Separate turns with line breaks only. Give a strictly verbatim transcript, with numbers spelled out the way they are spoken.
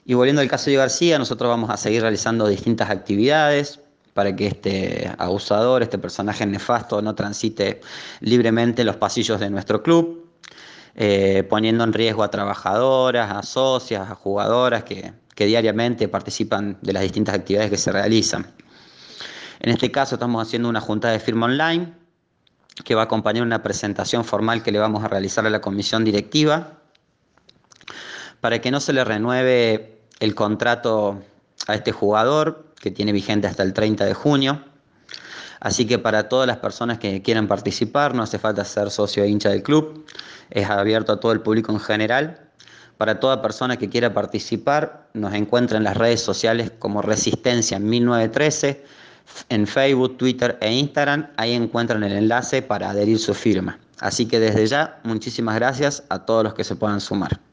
Y volviendo al caso de García, nosotros vamos a seguir realizando distintas actividades para que este abusador, este personaje nefasto, no transite libremente los pasillos de nuestro club, eh, poniendo en riesgo a trabajadoras, a socias, a jugadoras que, que diariamente participan de las distintas actividades que se realizan. En este caso estamos haciendo una junta de firma online que va a acompañar una presentación formal que le vamos a realizar a la comisión directiva para que no se le renueve el contrato a este jugador que tiene vigente hasta el treinta de junio. Así que para todas las personas que quieran participar, no hace falta ser socio e hincha del club, es abierto a todo el público en general. Para toda persona que quiera participar, nos encuentra en las redes sociales como Resistencia mil novecientos trece, en Facebook, Twitter e Instagram. Ahí encuentran el enlace para adherir su firma. Así que desde ya, muchísimas gracias a todos los que se puedan sumar.